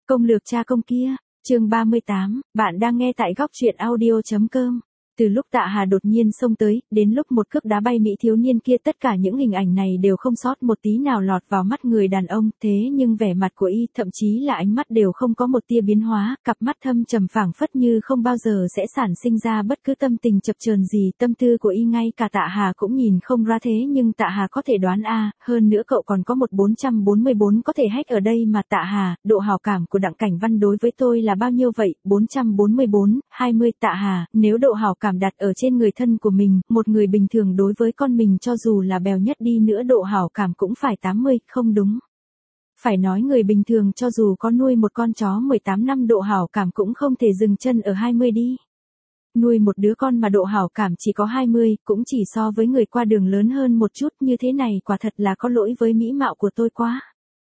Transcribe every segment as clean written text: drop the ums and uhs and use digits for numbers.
Công lược cha công kia, chương 38, bạn đang nghe tại góc truyện audio.com. Từ lúc Tạ Hà đột nhiên xông tới, đến lúc một cước đá bay mỹ thiếu niên kia, tất cả những hình ảnh này đều không sót một tí nào lọt vào mắt người đàn ông, thế nhưng vẻ mặt của y, thậm chí là ánh mắt đều không có một tia biến hóa, cặp mắt thâm trầm phảng phất như không bao giờ sẽ sản sinh ra bất cứ tâm tình chập chờn gì, tâm tư của y ngay cả Tạ Hà cũng nhìn không ra, thế nhưng Tạ Hà có thể đoán hơn nữa cậu còn có một 444 có thể hack ở đây mà. Tạ Hà, độ hảo cảm của Đặng Cảnh Văn đối với tôi là bao nhiêu vậy? 444, 20. Tạ Hà, nếu độ hảo cảm đặt ở trên người thân của mình, một người bình thường đối với con mình cho dù là bèo nhất đi nữa độ hảo cảm cũng phải 80, không đúng. Phải nói người bình thường cho dù có nuôi một con chó 18 năm độ hảo cảm cũng không thể dừng chân ở 20 đi. Nuôi một đứa con mà độ hảo cảm chỉ có 20, cũng chỉ so với người qua đường lớn hơn một chút, như thế này quả thật là có lỗi với mỹ mạo của tôi quá.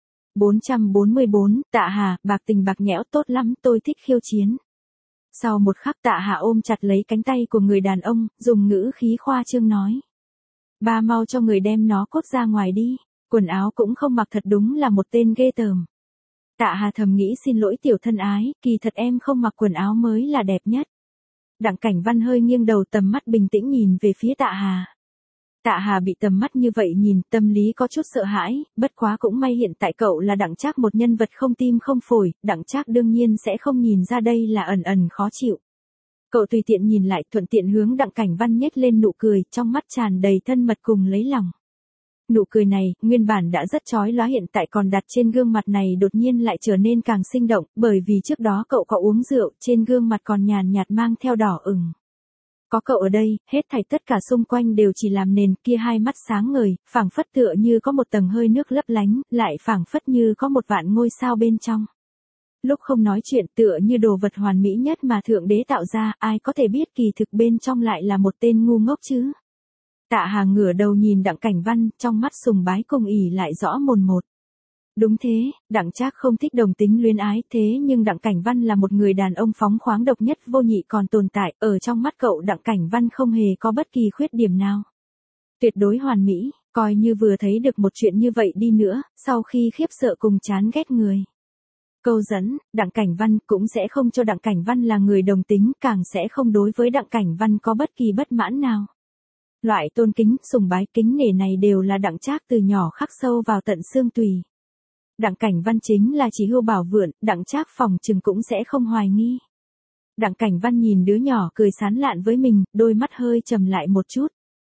444, Tạ Hà, bạc tình bạc nhẽo, tốt lắm, tôi thích khiêu chiến. Sau một khắc Tạ Hà ôm chặt lấy cánh tay của người đàn ông, dùng ngữ khí khoa trương nói. Ba mau cho người đem nó cốt ra ngoài đi, quần áo cũng không mặc, thật đúng là một tên ghê tởm. Tạ Hà thầm nghĩ, xin lỗi tiểu thân ái, kỳ thật em không mặc quần áo mới là đẹp nhất. Đặng Cảnh Văn hơi nghiêng đầu, tầm mắt bình tĩnh nhìn về phía Tạ Hà. Tạ Hà bị tầm mắt như vậy nhìn, tâm lý có chút sợ hãi, bất quá cũng may hiện tại cậu là Đặng Trác, một nhân vật không tim không phổi, Đặng Trác đương nhiên sẽ không nhìn ra đây là ẩn ẩn khó chịu. Cậu tùy tiện nhìn lại, thuận tiện hướng Đặng Cảnh Văn nhếch lên nụ cười, trong mắt tràn đầy thân mật cùng lấy lòng. Nụ cười này, nguyên bản đã rất chói lóa, hiện tại còn đặt trên gương mặt này đột nhiên lại trở nên càng sinh động, bởi vì trước đó cậu có uống rượu, trên gương mặt còn nhàn nhạt mang theo đỏ ửng. Có cậu ở đây, hết thảy tất cả xung quanh đều chỉ làm nền, kia hai mắt sáng ngời, phảng phất tựa như có một tầng hơi nước lấp lánh, lại phảng phất như có một vạn ngôi sao bên trong. Lúc không nói chuyện tựa như đồ vật hoàn mỹ nhất mà Thượng Đế tạo ra, ai có thể biết kỳ thực bên trong lại là một tên ngu ngốc chứ. Tạ Hà ngửa đầu nhìn Đặng Cảnh Văn, trong mắt sùng bái cùng ỉ lại rõ mồn một. Đúng thế, Đặng Trác không thích đồng tính luyến ái, thế nhưng Đặng Cảnh Văn là một người đàn ông phóng khoáng độc nhất vô nhị còn tồn tại, ở trong mắt cậu Đặng Cảnh Văn không hề có bất kỳ khuyết điểm nào. Tuyệt đối hoàn mỹ, coi như vừa thấy được một chuyện như vậy đi nữa, sau khi khiếp sợ cùng chán ghét người. Câu dẫn, Đặng Cảnh Văn cũng sẽ không cho Đặng Cảnh Văn là người đồng tính, càng sẽ không đối với Đặng Cảnh Văn có bất kỳ bất mãn nào. Loại tôn kính, sùng bái, kính nể này đều là Đặng Trác từ nhỏ khắc sâu vào tận xương tùy. Đặng Cảnh Văn chính là chỉ hưu bảo vượn, Đặng Trác phòng chừng cũng sẽ không hoài nghi. Đặng Cảnh Văn nhìn đứa nhỏ cười sán lạn với mình, đôi mắt hơi trầm lại một chút.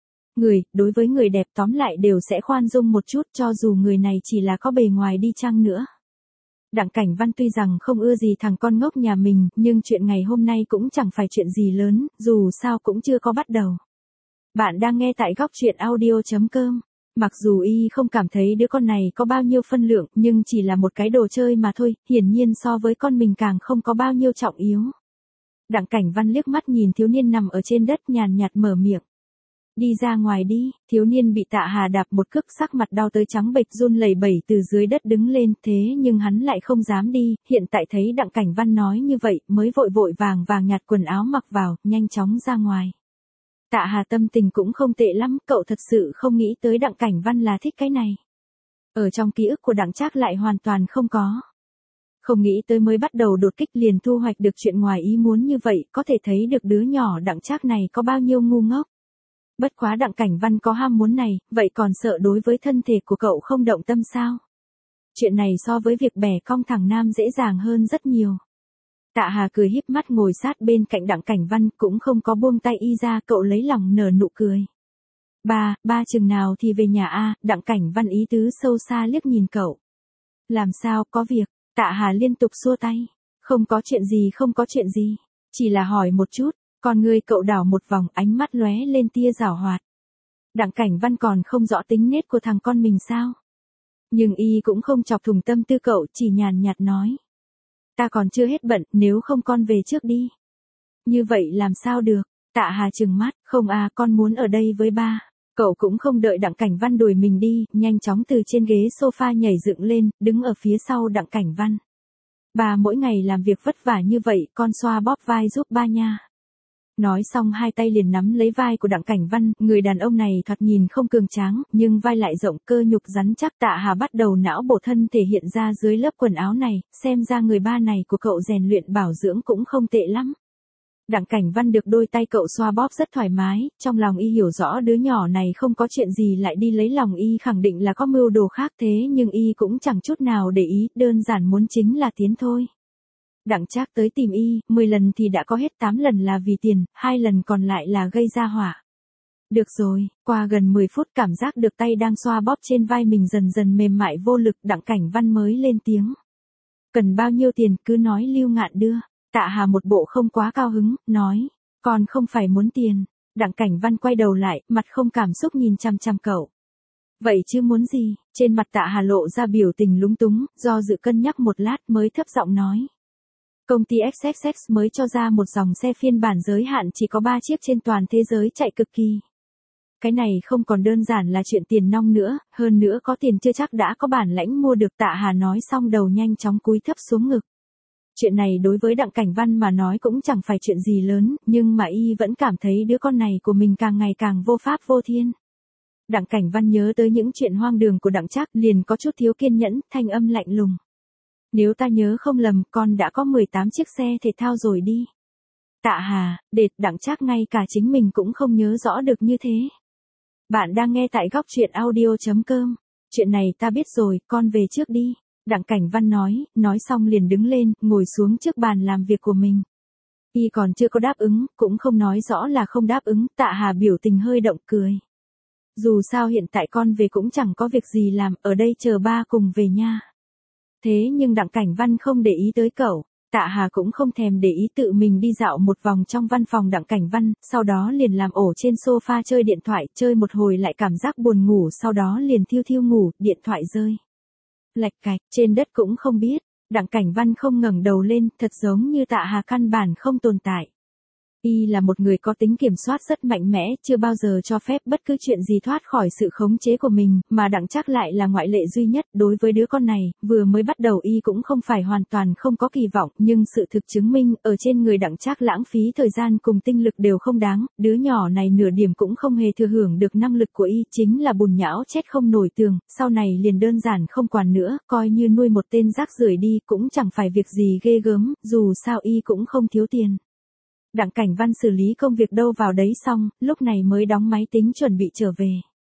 Đối với người đẹp tóm lại đều sẽ khoan dung một chút, cho dù người này chỉ là có bề ngoài đi chăng nữa. Đặng Cảnh Văn tuy rằng không ưa gì thằng con ngốc nhà mình, nhưng chuyện ngày hôm nay cũng chẳng phải chuyện gì lớn, dù sao cũng chưa có bắt đầu. Bạn đang nghe tại góc truyện audio.com. Mặc dù y không cảm thấy đứa con này có bao nhiêu phân lượng, nhưng chỉ là một cái đồ chơi mà thôi, hiển nhiên so với con mình càng không có bao nhiêu trọng yếu. Đặng Cảnh Văn liếc mắt nhìn thiếu niên nằm ở trên đất, nhàn nhạt mở miệng. Đi ra ngoài đi. Thiếu niên bị Tạ Hà đạp một cước, sắc mặt đau tới trắng bệch, run lẩy bẩy từ dưới đất đứng lên, thế nhưng hắn lại không dám đi, hiện tại thấy Đặng Cảnh Văn nói như vậy, mới vội vội vàng vàng nhặt quần áo mặc vào, nhanh chóng ra ngoài. Tạ Hà tâm tình cũng không tệ lắm, cậu thật sự không nghĩ tới Đặng Cảnh Văn là thích cái này. Ở trong ký ức của Đặng Trác lại hoàn toàn không có. Không nghĩ tới mới bắt đầu đột kích liền thu hoạch được chuyện ngoài ý muốn như vậy, có thể thấy được đứa nhỏ Đặng Trác này có bao nhiêu ngu ngốc. Bất quá Đặng Cảnh Văn có ham muốn này, vậy còn sợ đối với thân thể của cậu không động tâm sao? Chuyện này so với việc bẻ cong thằng nam dễ dàng hơn rất nhiều. Tạ Hà cười híp mắt ngồi sát bên cạnh Đặng Cảnh Văn, cũng không có buông tay y ra, cậu lấy lòng nở nụ cười. Ba chừng nào thì về nhà a? Đặng Cảnh Văn ý tứ sâu xa liếc nhìn cậu. Làm sao, có việc? Tạ Hà liên tục xua tay. Không có chuyện gì. Chỉ là hỏi một chút, con ngươi cậu đảo một vòng, ánh mắt lóe lên tia giảo hoạt. Đặng Cảnh Văn còn không rõ tính nết của thằng con mình sao? Nhưng y cũng không chọc thủng tâm tư cậu, chỉ nhàn nhạt nói. Ta còn chưa hết bận, nếu không con về trước đi. Như vậy làm sao được? Tạ Hà trừng mắt, không con muốn ở đây với ba. Cậu cũng không đợi Đặng Cảnh Văn đuổi mình đi, nhanh chóng từ trên ghế sofa nhảy dựng lên, đứng ở phía sau Đặng Cảnh Văn. Ba mỗi ngày làm việc vất vả như vậy, con xoa bóp vai giúp ba nha. Nói xong hai tay liền nắm lấy vai của Đặng Cảnh Văn, người đàn ông này thoạt nhìn không cường tráng, nhưng vai lại rộng, cơ nhục rắn chắc. Tạ Hà bắt đầu não bộ thân thể hiện ra dưới lớp quần áo này, xem ra người ba này của cậu rèn luyện bảo dưỡng cũng không tệ lắm. Đặng Cảnh Văn được đôi tay cậu xoa bóp rất thoải mái, trong lòng y hiểu rõ đứa nhỏ này không có chuyện gì lại đi lấy lòng y, khẳng định là có mưu đồ khác, thế nhưng y cũng chẳng chút nào để ý, đơn giản muốn chính là tiến thôi. Đặng Trác tới tìm y, 10 lần thì đã có hết 8 lần là vì tiền, 2 lần còn lại là gây ra họa. Được rồi, qua gần 10 phút cảm giác được tay đang xoa bóp trên vai mình dần dần mềm mại vô lực, Đặng Cảnh Văn mới lên tiếng. Cần bao nhiêu tiền cứ nói Lưu Ngạn đưa. Tạ Hà một bộ không quá cao hứng, nói, còn không phải muốn tiền. Đặng Cảnh Văn quay đầu lại, mặt không cảm xúc nhìn chăm chăm cậu. Vậy chứ muốn gì? Trên mặt Tạ Hà lộ ra biểu tình lúng túng, do dự cân nhắc một lát mới thấp giọng nói. Công ty XXX mới cho ra một dòng xe phiên bản giới hạn chỉ có 3 chiếc trên toàn thế giới chạy cực kỳ. Cái này không còn đơn giản là chuyện tiền nong nữa, hơn nữa có tiền chưa chắc đã có bản lãnh mua được. Tạ Hà nói xong đầu nhanh chóng cúi thấp xuống ngực. Chuyện này đối với Đặng Cảnh Văn mà nói cũng chẳng phải chuyện gì lớn, nhưng mà y vẫn cảm thấy đứa con này của mình càng ngày càng vô pháp vô thiên. Đặng Cảnh Văn nhớ tới những chuyện hoang đường của Đặng Trác, liền có chút thiếu kiên nhẫn, thanh âm lạnh lùng. Nếu ta nhớ không lầm, con đã có 18 chiếc xe thể thao rồi đi. Tạ Hà, đệt, Đặng Trác ngay cả chính mình cũng không nhớ rõ được như thế. Bạn đang nghe tại góc truyện audio.com. Chuyện này ta biết rồi, con về trước đi. Đặng Cảnh Văn nói xong liền đứng lên, ngồi xuống trước bàn làm việc của mình. Y còn chưa có đáp ứng, cũng không nói rõ là không đáp ứng. Tạ Hà biểu tình hơi động, cười. Dù sao hiện tại con về cũng chẳng có việc gì làm, ở đây chờ ba cùng về nha. Thế nhưng Đặng Cảnh Văn không để ý tới cậu. Tạ Hà cũng không thèm để ý, tự mình đi dạo một vòng trong văn phòng Đặng Cảnh Văn, sau đó liền làm ổ trên sofa chơi điện thoại, chơi một hồi lại cảm giác buồn ngủ, sau đó liền thiêu thiêu ngủ, điện thoại rơi. Lạch cạch, trên đất cũng không biết. Đặng Cảnh Văn không ngẩng đầu lên, thật giống như Tạ Hà căn bản không tồn tại. Y là một người có tính kiểm soát rất mạnh mẽ, chưa bao giờ cho phép bất cứ chuyện gì thoát khỏi sự khống chế của mình, mà Đặng Trác lại là ngoại lệ duy nhất. Đối với đứa con này, vừa mới bắt đầu y cũng không phải hoàn toàn không có kỳ vọng, nhưng sự thực chứng minh, ở trên người Đặng Trác lãng phí thời gian cùng tinh lực đều không đáng, đứa nhỏ này nửa điểm cũng không hề thừa hưởng được năng lực của y, chính là bùn nhão chết không nổi tường, sau này liền đơn giản không quản nữa, coi như nuôi một tên rác rưởi đi, cũng chẳng phải việc gì ghê gớm, dù sao y cũng không thiếu tiền. Đặng Cảnh Văn xử lý công việc đâu vào đấy xong, lúc này mới đóng máy tính chuẩn bị trở về.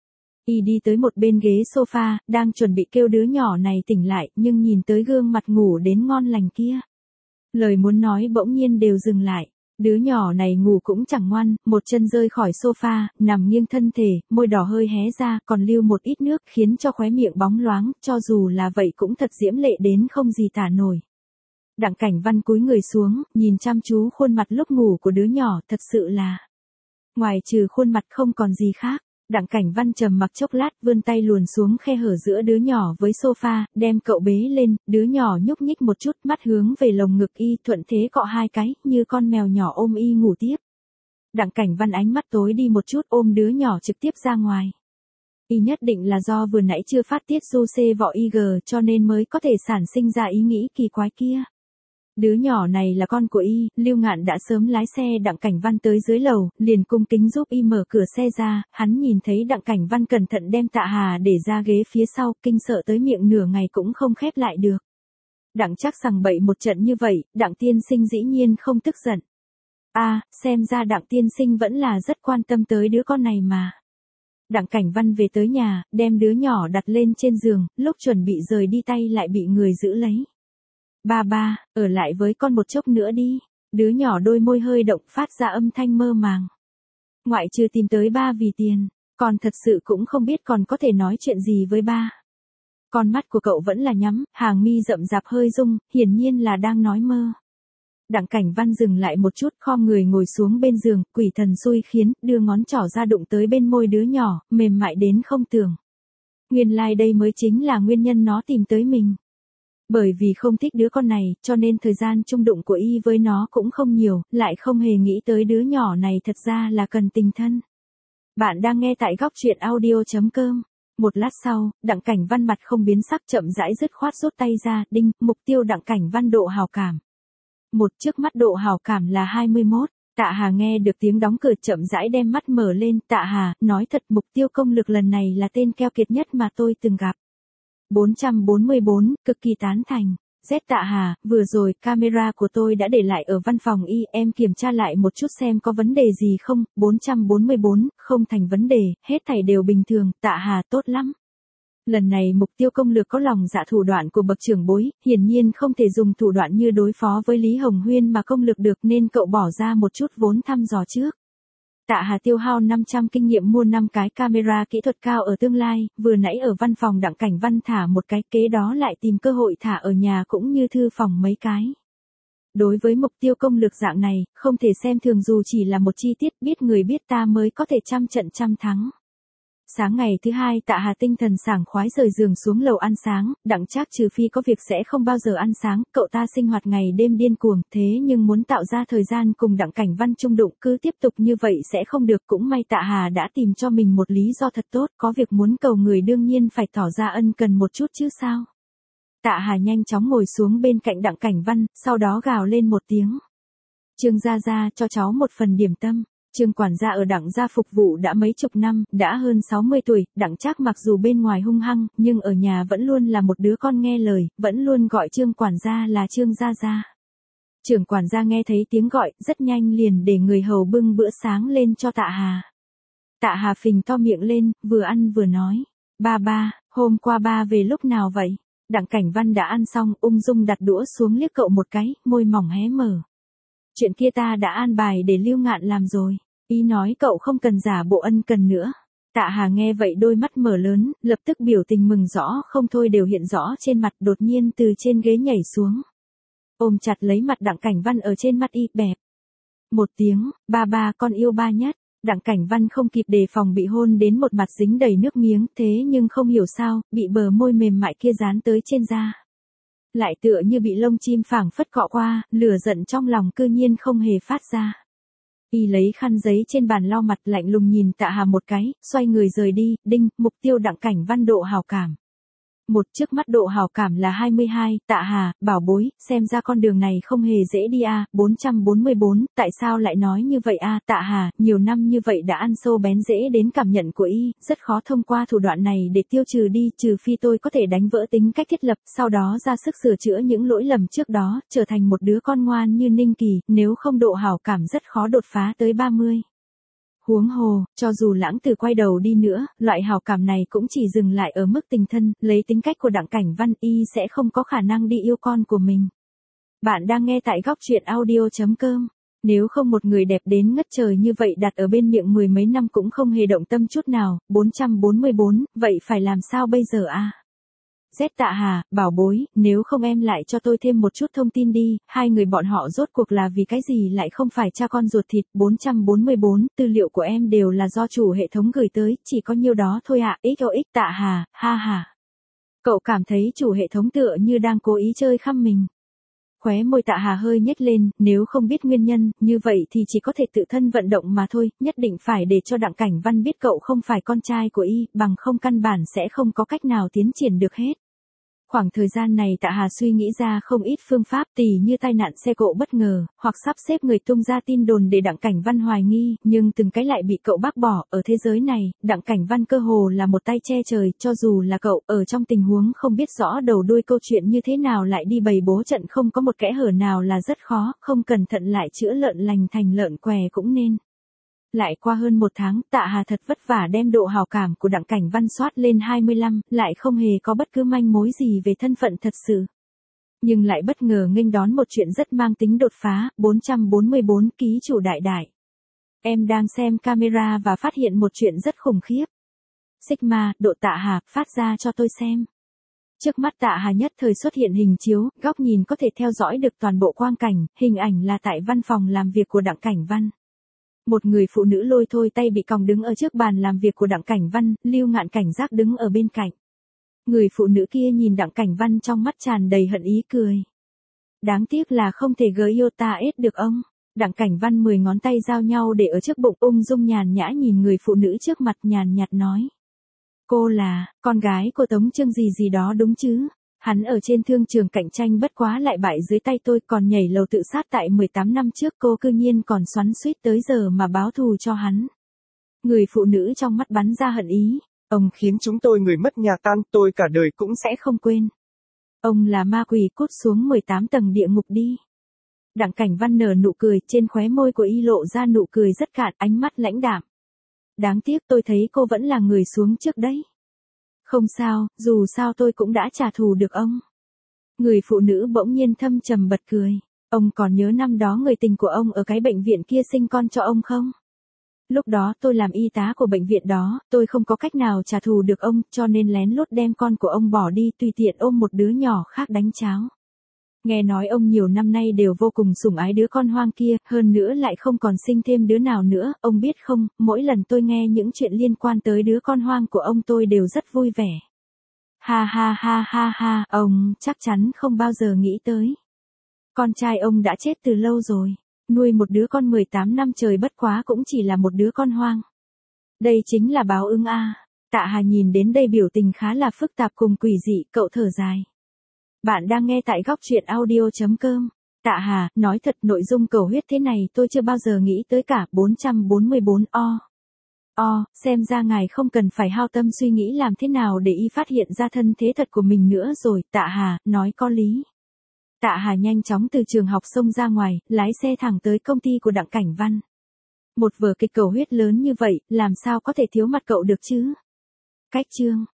Y đi tới một bên ghế sofa, đang chuẩn bị kêu đứa nhỏ này tỉnh lại, nhưng nhìn tới gương mặt ngủ đến ngon lành kia. Lời muốn nói bỗng nhiên đều dừng lại. Đứa nhỏ này ngủ cũng chẳng ngoan, một chân rơi khỏi sofa, nằm nghiêng thân thể, môi đỏ hơi hé ra, còn lưu một ít nước, khiến cho khóe miệng bóng loáng, cho dù là vậy cũng thật diễm lệ đến không gì tả nổi. Đặng Cảnh Văn cúi người xuống, nhìn chăm chú khuôn mặt lúc ngủ của đứa nhỏ, thật sự là ngoài trừ khuôn mặt không còn gì khác. Đặng Cảnh Văn trầm mặc chốc lát, vươn tay luồn xuống khe hở giữa đứa nhỏ với sofa, đem cậu bế lên, đứa nhỏ nhúc nhích một chút, mắt hướng về lồng ngực y, thuận thế cọ hai cái, như con mèo nhỏ ôm y ngủ tiếp. Đặng Cảnh Văn ánh mắt tối đi một chút, ôm đứa nhỏ trực tiếp ra ngoài. Y nhất định là do vừa nãy chưa phát tiết du xê vọ IG cho nên mới có thể sản sinh ra ý nghĩ kỳ quái kia. Đứa nhỏ này là con của y, Lưu Ngạn đã sớm lái xe Đặng Cảnh Văn tới dưới lầu, liền cung kính giúp y mở cửa xe ra, hắn nhìn thấy Đặng Cảnh Văn cẩn thận đem Tạ Hà để ra ghế phía sau, kinh sợ tới miệng nửa ngày cũng không khép lại được. Đặng Trác sằng bậy một trận như vậy, Đặng tiên sinh dĩ nhiên không tức giận. Xem ra Đặng tiên sinh vẫn là rất quan tâm tới đứa con này mà. Đặng Cảnh Văn về tới nhà, đem đứa nhỏ đặt lên trên giường, lúc chuẩn bị rời đi tay lại bị người giữ lấy. Ba, ở lại với con một chốc nữa đi. Đứa nhỏ đôi môi hơi động, phát ra âm thanh mơ màng. Ngoại trừ tìm tới ba vì tiền, con thật sự cũng không biết còn có thể nói chuyện gì với ba. Con mắt của cậu vẫn là nhắm, hàng mi rậm rạp hơi rung, hiển nhiên là đang nói mơ. Đặng Cảnh Văn dừng lại một chút, khom người ngồi xuống bên giường, quỷ thần xui khiến, đưa ngón trỏ ra đụng tới bên môi đứa nhỏ, mềm mại đến không tưởng. Nguyên lai đây mới chính là nguyên nhân nó tìm tới mình. Bởi vì không thích đứa con này, cho nên thời gian chung đụng của y với nó cũng không nhiều, lại không hề nghĩ tới đứa nhỏ này thật ra là cần tình thân. Bạn đang nghe tại góc truyện audio.com. Một lát sau, Đặng Cảnh Văn mặt không biến sắc, chậm rãi dứt khoát rút tay ra, đinh, mục tiêu Đặng Cảnh Văn độ hào cảm. Trước mắt độ hào cảm là 21. Tạ Hà nghe được tiếng đóng cửa chậm rãi đem mắt mở lên. Tạ Hà, nói thật mục tiêu công lực lần này là tên keo kiệt nhất mà tôi từng gặp. 444, cực kỳ tán thành. Z Tạ Hà, vừa rồi camera của tôi đã để lại ở văn phòng y, em kiểm tra lại một chút xem có vấn đề gì không. 444, không thành vấn đề, hết thảy đều bình thường. Tạ Hà, tốt lắm. Lần này mục tiêu công lược có lòng dạ thủ đoạn của bậc trưởng bối, hiển nhiên không thể dùng thủ đoạn như đối phó với Lý Hồng Huyên mà công lược được nên cậu bỏ ra một chút vốn thăm dò trước. Tạ Hà tiêu hao 500 kinh nghiệm mua 5 cái camera kỹ thuật cao ở tương lai, vừa nãy ở văn phòng Đặng Cảnh Văn thả một cái, kế đó lại tìm cơ hội thả ở nhà cũng như thư phòng mấy cái. Đối với mục tiêu công lược dạng này, không thể xem thường dù chỉ là một chi tiết, biết người biết ta mới có thể trăm trận trăm thắng. Sáng ngày thứ hai Tạ Hà tinh thần sảng khoái rời giường xuống lầu ăn sáng, Đặng Trác trừ phi có việc sẽ không bao giờ ăn sáng, cậu ta sinh hoạt ngày đêm điên cuồng, thế nhưng muốn tạo ra thời gian cùng Đặng Cảnh Văn chung đụng cứ tiếp tục như vậy sẽ không được, cũng may Tạ Hà đã tìm cho mình một lý do thật tốt, có việc muốn cầu người đương nhiên phải tỏ ra ân cần một chút chứ sao. Tạ Hà nhanh chóng ngồi xuống bên cạnh Đặng Cảnh Văn, sau đó gào lên một tiếng. Trương gia gia, cho cháu một phần điểm tâm. Trương quản gia ở Đặng gia phục vụ đã mấy chục năm, đã hơn 60 tuổi, Đặng Trác mặc dù bên ngoài hung hăng, nhưng ở nhà vẫn luôn là một đứa con nghe lời, vẫn luôn gọi Trương quản gia là Trương gia gia. Trưởng quản gia nghe thấy tiếng gọi, rất nhanh liền để người hầu bưng bữa sáng lên cho Tạ Hà. Tạ Hà phình to miệng lên, vừa ăn vừa nói, ba, hôm qua ba về lúc nào vậy? Đặng Cảnh Văn đã ăn xong, ung dung đặt đũa xuống liếc cậu một cái, môi mỏng hé mở. Chuyện kia ta đã an bài để Lưu Ngạn làm rồi. Ý nói cậu không cần giả bộ ân cần nữa. Tạ Hà nghe vậy đôi mắt mở lớn, lập tức biểu tình mừng rõ không thôi đều hiện rõ trên mặt, đột nhiên từ trên ghế nhảy xuống. Ôm chặt lấy mặt Đặng Cảnh Văn ở trên mắt y, bẹp. Một tiếng, ba con yêu ba nhất. Đặng Cảnh Văn không kịp đề phòng bị hôn đến một mặt dính đầy nước miếng, thế nhưng không hiểu sao, bị bờ môi mềm mại kia dán tới trên da. Lại tựa như bị lông chim phảng phất cọ qua, lửa giận trong lòng cư nhiên không hề phát ra. Y lấy khăn giấy trên bàn lau mặt, lạnh lùng nhìn Tạ Hà một cái, xoay người rời đi. Đinh, mục tiêu Đặng Cảnh Văn độ hào cảm. Một, trước mắt độ hào cảm là 22, Tạ Hà, bảo bối, xem ra con đường này không hề dễ đi a. 444, tại sao lại nói như vậy a? Tạ Hà, nhiều năm như vậy đã ăn sâu bén rễ đến cảm nhận của y, rất khó thông qua thủ đoạn này để tiêu trừ đi, trừ phi tôi có thể đánh vỡ tính cách thiết lập, sau đó ra sức sửa chữa những lỗi lầm trước đó, trở thành một đứa con ngoan như Ninh Kỳ, nếu không độ hào cảm rất khó đột phá tới 30. Huống hồ, cho dù Lãng Tử quay đầu đi nữa, loại hào cảm này cũng chỉ dừng lại ở mức tình thân, lấy tính cách của Đặng Cảnh Văn y sẽ không có khả năng đi yêu con của mình. Bạn đang nghe tại góc truyện audio.com. Nếu không một người đẹp đến ngất trời như vậy đặt ở bên miệng mười mấy năm cũng không hề động tâm chút nào. 444, vậy phải làm sao bây giờ a? Z Tạ Hà, bảo bối, nếu không em lại cho tôi thêm một chút thông tin đi, hai người bọn họ rốt cuộc là vì cái gì lại không phải cha con ruột thịt. 444, tư liệu của em đều là do chủ hệ thống gửi tới, chỉ có nhiêu đó thôi ạ. XOX Tạ Hà, ha ha. Cậu cảm thấy chủ hệ thống tựa như đang cố ý chơi khăm mình. Khóe môi Tạ Hà hơi nhếch lên, nếu không biết nguyên nhân, như vậy thì chỉ có thể tự thân vận động mà thôi, nhất định phải để cho Đặng Cảnh Văn biết cậu không phải con trai của y, bằng không căn bản sẽ không có cách nào tiến triển được hết. Khoảng thời gian này Tạ Hà suy nghĩ ra không ít phương pháp, tỉ như tai nạn xe cộ bất ngờ, hoặc sắp xếp người tung ra tin đồn để Đặng Cảnh Văn hoài nghi, nhưng từng cái lại bị cậu bác bỏ. Ở thế giới này, Đặng Cảnh Văn cơ hồ là một tay che trời, cho dù là cậu, ở trong tình huống không biết rõ đầu đuôi câu chuyện như thế nào lại đi bày bố trận không có một kẽ hở nào là rất khó, không cẩn thận lại chữa lợn lành thành lợn què cũng nên. Lại qua hơn một tháng, Tạ Hà thật vất vả đem độ hào cảm của Đặng Cảnh Văn soát lên 25, lại không hề có bất cứ manh mối gì về thân phận thật sự. Nhưng lại bất ngờ nghênh đón một chuyện rất mang tính đột phá. 444, ký chủ đại đại. Em đang xem camera và phát hiện một chuyện rất khủng khiếp. Sigma, độ Tạ Hà, phát ra cho tôi xem. Trước mắt Tạ Hà nhất thời xuất hiện hình chiếu, góc nhìn có thể theo dõi được toàn bộ quang cảnh, hình ảnh là tại văn phòng làm việc của Đặng Cảnh Văn. Một người phụ nữ lôi thôi tay bị còng đứng ở trước bàn làm việc của Đặng Cảnh Văn, Lưu Ngạn cảnh giác đứng ở bên cạnh. Người phụ nữ kia nhìn Đặng Cảnh Văn trong mắt tràn đầy hận ý cười. Đáng tiếc là không thể gới yêu ta ết được ông. Đặng Cảnh Văn 10 ngón tay giao nhau để ở trước bụng, ung dung nhàn nhã nhìn người phụ nữ trước mặt nhàn nhạt nói. Cô là, con gái của Tống Trương gì gì đó đúng chứ? Hắn ở trên thương trường cạnh tranh bất quá lại bại dưới tay tôi, còn nhảy lầu tự sát tại 18 năm trước, cô cư nhiên còn xoắn xuýt tới giờ mà báo thù cho hắn. Người phụ nữ trong mắt bắn ra hận ý. Ông khiến chúng tôi người mất nhà tan, tôi cả đời cũng Sẽ không quên. Ông là ma quỷ, cút xuống 18 tầng địa ngục đi. Đặng Cảnh Văn nở nụ cười, trên khóe môi của y lộ ra nụ cười rất cạn, ánh mắt lãnh đạm. Đáng tiếc tôi thấy cô vẫn là người xuống trước đấy. Không sao, dù sao tôi cũng đã trả thù được ông. Người phụ nữ bỗng nhiên thâm trầm bật cười. Ông còn nhớ năm đó người tình của ông ở cái bệnh viện kia sinh con cho ông không? Lúc đó tôi làm y tá của bệnh viện đó, tôi không có cách nào trả thù được ông, cho nên lén lút đem con của ông bỏ đi, tùy tiện ôm một đứa nhỏ khác đánh cháo. Nghe nói ông nhiều năm nay đều vô cùng sủng ái đứa con hoang kia, hơn nữa lại không còn sinh thêm đứa nào nữa, ông biết không, mỗi lần tôi nghe những chuyện liên quan tới đứa con hoang của ông tôi đều rất vui vẻ. Ha ha ha ha ha, ông chắc chắn không bao giờ nghĩ tới. Con trai ông đã chết từ lâu rồi, nuôi một đứa con 18 năm trời bất quá cũng chỉ là một đứa con hoang. Đây chính là báo ứng a. Tạ Hà nhìn đến đây biểu tình khá là phức tạp cùng quỷ dị, cậu thở dài. Bạn đang nghe tại góc truyện audio.com. Tạ Hà, nói thật nội dung cầu huyết thế này tôi chưa bao giờ nghĩ tới cả. 444 xem ra ngài không cần phải hao tâm suy nghĩ làm thế nào để y phát hiện ra thân thế thật của mình nữa rồi. Tạ Hà, nói có lý. Tạ Hà nhanh chóng từ trường học xông ra ngoài, lái xe thẳng tới công ty của Đặng Cảnh Văn. Một vở kịch cầu huyết lớn như vậy, làm sao có thể thiếu mặt cậu được chứ? Cách chương